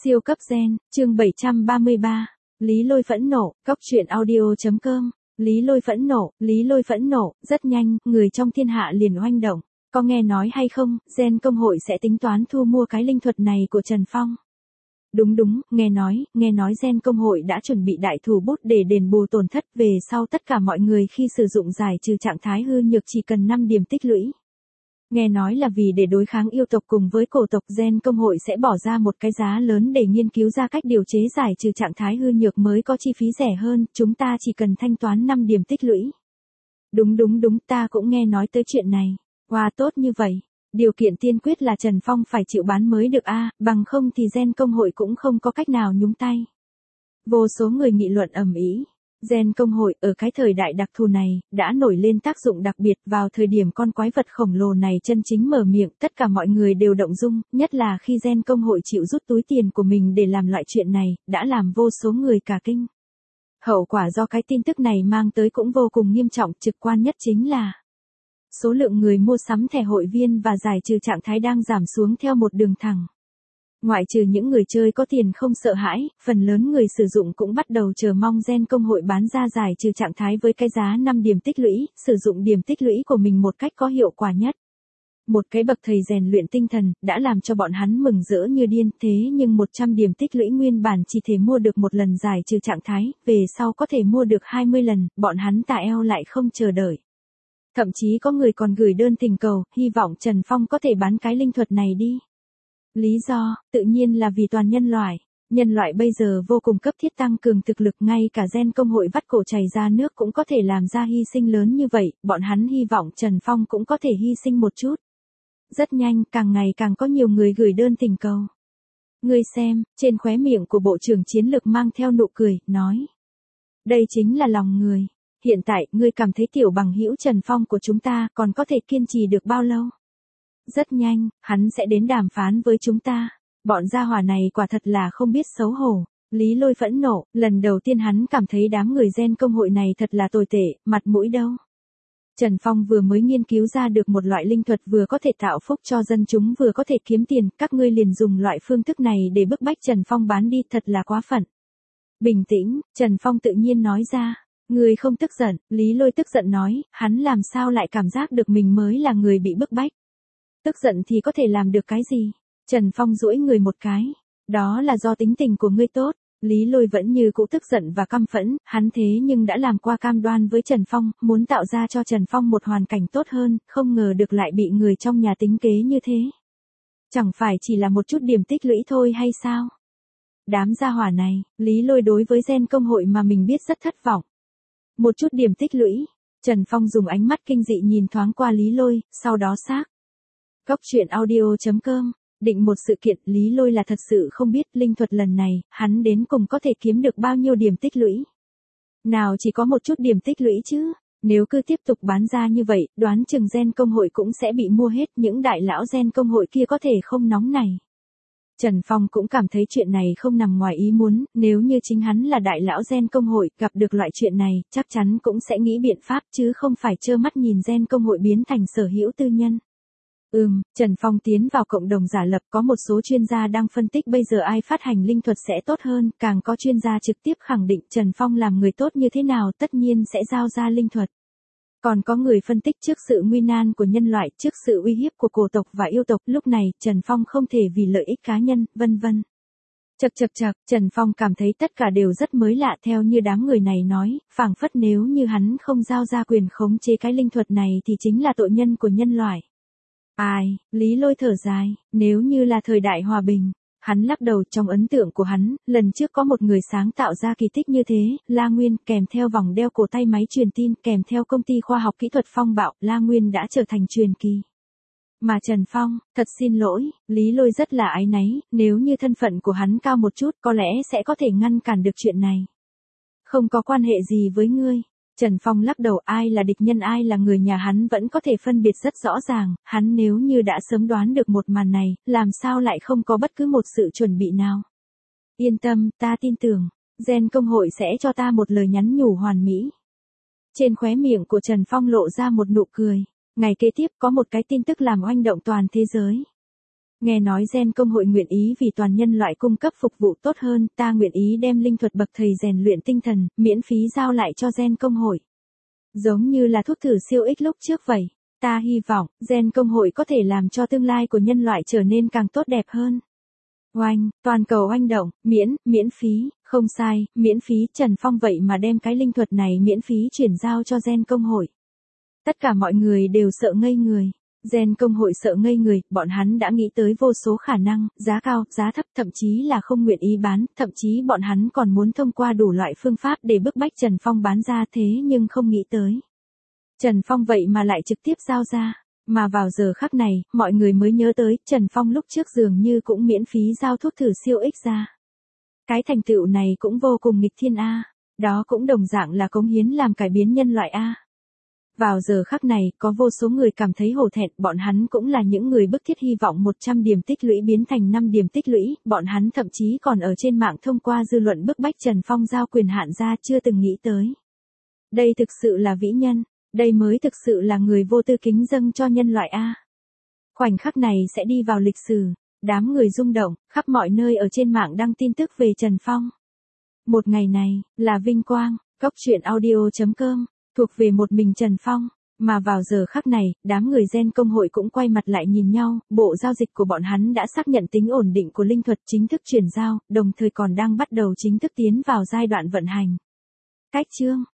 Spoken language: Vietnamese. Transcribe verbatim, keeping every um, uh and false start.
Siêu cấp gen, chương bảy trăm ba mươi ba. Lý Lôi phẫn nộ, cóc truyện audio.com. Lý Lôi phẫn nộ, Lý Lôi phẫn nộ, rất nhanh, người trong thiên hạ liền oanh động. Có nghe nói hay không, gen công hội sẽ tính toán thu mua cái linh thuật này của Trần Phong. Đúng đúng, nghe nói, nghe nói gen công hội đã chuẩn bị đại thủ bút để đền bù tổn thất về sau tất cả mọi người khi sử dụng giải trừ trạng thái hư nhược chỉ cần năm điểm tích lũy. Nghe nói là vì để đối kháng yêu tộc cùng với cổ tộc gen công hội sẽ bỏ ra một cái giá lớn để nghiên cứu ra cách điều chế giải trừ trạng thái hư nhược mới có chi phí rẻ hơn, chúng ta chỉ cần thanh toán năm điểm tích lũy. Đúng đúng đúng, ta cũng nghe nói tới chuyện này. Wow, tốt như vậy. Điều kiện tiên quyết là Trần Phong phải chịu bán mới được a, bằng không thì gen công hội cũng không có cách nào nhúng tay. Vô số người nghị luận ầm ĩ. Gen công hội ở cái thời đại đặc thù này, đã nổi lên tác dụng đặc biệt vào thời điểm con quái vật khổng lồ này chân chính mở miệng, tất cả mọi người đều động dung, nhất là khi gen công hội chịu rút túi tiền của mình để làm loại chuyện này, đã làm vô số người cả kinh. Hậu quả do cái tin tức này mang tới cũng vô cùng nghiêm trọng, trực quan nhất chính là số lượng người mua sắm thẻ hội viên và giải trừ trạng thái đang giảm xuống theo một đường thẳng. Ngoại trừ những người chơi có tiền không sợ hãi, phần lớn người sử dụng cũng bắt đầu chờ mong gen công hội bán ra giải trừ trạng thái với cái giá năm điểm tích lũy, sử dụng điểm tích lũy của mình một cách có hiệu quả nhất. Một cái bậc thầy rèn luyện tinh thần, đã làm cho bọn hắn mừng rỡ như điên, thế nhưng một trăm điểm tích lũy nguyên bản chỉ thể mua được một lần giải trừ trạng thái, về sau có thể mua được hai mươi lần, bọn hắn tà eo lại không chờ đợi. Thậm chí có người còn gửi đơn tình cầu, hy vọng Trần Phong có thể bán cái linh thuật này đi. Lý do, tự nhiên là vì toàn nhân loại. Nhân loại bây giờ vô cùng cấp thiết tăng cường thực lực, ngay cả gen công hội vắt cổ chảy ra nước cũng có thể làm ra hy sinh lớn như vậy, bọn hắn hy vọng Trần Phong cũng có thể hy sinh một chút. Rất nhanh, càng ngày càng có nhiều người gửi đơn tình cầu. Ngươi xem, trên khóe miệng của Bộ trưởng Chiến lược mang theo nụ cười, nói. Đây chính là lòng người. Hiện tại, ngươi cảm thấy tiểu bằng hữu Trần Phong của chúng ta còn có thể kiên trì được bao lâu? Rất nhanh, hắn sẽ đến đàm phán với chúng ta. Bọn gia hỏa này quả thật là không biết xấu hổ. Lý Lôi phẫn nộ, lần đầu tiên hắn cảm thấy đám người gen công hội này thật là tồi tệ, mặt mũi đâu. Trần Phong vừa mới nghiên cứu ra được một loại linh thuật vừa có thể tạo phúc cho dân chúng vừa có thể kiếm tiền, các ngươi liền dùng loại phương thức này để bức bách Trần Phong bán đi, thật là quá phận. Bình tĩnh, Trần Phong tự nhiên nói ra. Người không tức giận, Lý Lôi tức giận nói, hắn làm sao lại cảm giác được mình mới là người bị bức bách. Tức giận thì có thể làm được cái gì? Trần Phong duỗi người một cái. Đó là do tính tình của ngươi tốt. Lý Lôi vẫn như cũ tức giận và căm phẫn, hắn thế nhưng đã làm qua cam đoan với Trần Phong, muốn tạo ra cho Trần Phong một hoàn cảnh tốt hơn, không ngờ được lại bị người trong nhà tính kế như thế. Chẳng phải chỉ là một chút điểm tích lũy thôi hay sao? Đám gia hỏa này, Lý Lôi đối với gen công hội mà mình biết rất thất vọng. Một chút điểm tích lũy. Trần Phong dùng ánh mắt kinh dị nhìn thoáng qua Lý Lôi, sau đó xác. Cóc truyện audio.com. Định một sự kiện, Lý Lôi là thật sự không biết linh thuật lần này, hắn đến cùng có thể kiếm được bao nhiêu điểm tích lũy. Nào chỉ có một chút điểm tích lũy chứ. Nếu cứ tiếp tục bán ra như vậy, đoán chừng gen công hội cũng sẽ bị mua hết, những đại lão gen công hội kia có thể không nóng này. Trần Phong cũng cảm thấy chuyện này không nằm ngoài ý muốn, nếu như chính hắn là đại lão gen công hội, gặp được loại chuyện này, chắc chắn cũng sẽ nghĩ biện pháp chứ không phải trơ mắt nhìn gen công hội biến thành sở hữu tư nhân. Ừm, Trần Phong tiến vào cộng đồng giả lập, có một số chuyên gia đang phân tích bây giờ ai phát hành linh thuật sẽ tốt hơn, càng có chuyên gia trực tiếp khẳng định Trần Phong làm người tốt như thế nào tất nhiên sẽ giao ra linh thuật. Còn có người phân tích trước sự nguy nan của nhân loại, trước sự uy hiếp của cổ tộc và yêu tộc, lúc này Trần Phong không thể vì lợi ích cá nhân, vân vân. Chậc chậc chậc, Trần Phong cảm thấy tất cả đều rất mới lạ, theo như đám người này nói, phảng phất nếu như hắn không giao ra quyền khống chế cái linh thuật này thì chính là tội nhân của nhân loại. Ai, Lý Lôi thở dài, nếu như là thời đại hòa bình. Hắn lắc đầu, trong ấn tượng của hắn, lần trước có một người sáng tạo ra kỳ tích như thế, La Nguyên, kèm theo vòng đeo cổ tay máy truyền tin, kèm theo công ty khoa học kỹ thuật Phong Bạo, La Nguyên đã trở thành truyền kỳ. Mà Trần Phong, thật xin lỗi, Lý Lôi rất là áy náy, nếu như thân phận của hắn cao một chút có lẽ sẽ có thể ngăn cản được chuyện này. Không có quan hệ gì với ngươi. Trần Phong lắc đầu, ai là địch nhân ai là người nhà hắn vẫn có thể phân biệt rất rõ ràng, hắn nếu như đã sớm đoán được một màn này, làm sao lại không có bất cứ một sự chuẩn bị nào. Yên tâm, ta tin tưởng, gen công hội sẽ cho ta một lời nhắn nhủ hoàn mỹ. Trên khóe miệng của Trần Phong lộ ra một nụ cười, ngày kế tiếp có một cái tin tức làm oanh động toàn thế giới. Nghe nói Gen công hội nguyện ý vì toàn nhân loại cung cấp phục vụ tốt hơn, ta nguyện ý đem linh thuật bậc thầy rèn luyện tinh thần, miễn phí giao lại cho Gen công hội. Giống như là thuốc thử siêu ích lúc trước vậy, ta hy vọng, Gen công hội có thể làm cho tương lai của nhân loại trở nên càng tốt đẹp hơn. Oanh, toàn cầu oanh động, miễn, miễn phí, không sai, miễn phí, Trần Phong vậy mà đem cái linh thuật này miễn phí chuyển giao cho Gen công hội. Tất cả mọi người đều sợ ngây người. Gen công hội sợ ngây người, bọn hắn đã nghĩ tới vô số khả năng, giá cao, giá thấp, thậm chí là không nguyện ý bán, thậm chí bọn hắn còn muốn thông qua đủ loại phương pháp để bức bách Trần Phong bán ra, thế nhưng không nghĩ tới. Trần Phong vậy mà lại trực tiếp giao ra, mà vào giờ khắc này, mọi người mới nhớ tới, Trần Phong lúc trước dường như cũng miễn phí giao thuốc thử siêu ích ra. Cái thành tựu này cũng vô cùng nghịch thiên a, đó cũng đồng dạng là cống hiến làm cải biến nhân loại a. Vào giờ khắc này, có vô số người cảm thấy hổ thẹn, bọn hắn cũng là những người bức thiết hy vọng một trăm điểm tích lũy biến thành năm điểm tích lũy, bọn hắn thậm chí còn ở trên mạng thông qua dư luận bức bách Trần Phong giao quyền hạn ra, chưa từng nghĩ tới. Đây thực sự là vĩ nhân, đây mới thực sự là người vô tư kính dâng cho nhân loại a. Khoảnh khắc này sẽ đi vào lịch sử, đám người rung động, khắp mọi nơi ở trên mạng đăng tin tức về Trần Phong. Một ngày này, là vinh quang, cốc truyện audio chấm com. Thuộc về một mình Trần Phong, mà vào giờ khắc này, đám người Gen công hội cũng quay mặt lại nhìn nhau, bộ giao dịch của bọn hắn đã xác nhận tính ổn định của linh thuật chính thức chuyển giao, đồng thời còn đang bắt đầu chính thức tiến vào giai đoạn vận hành. Cách chương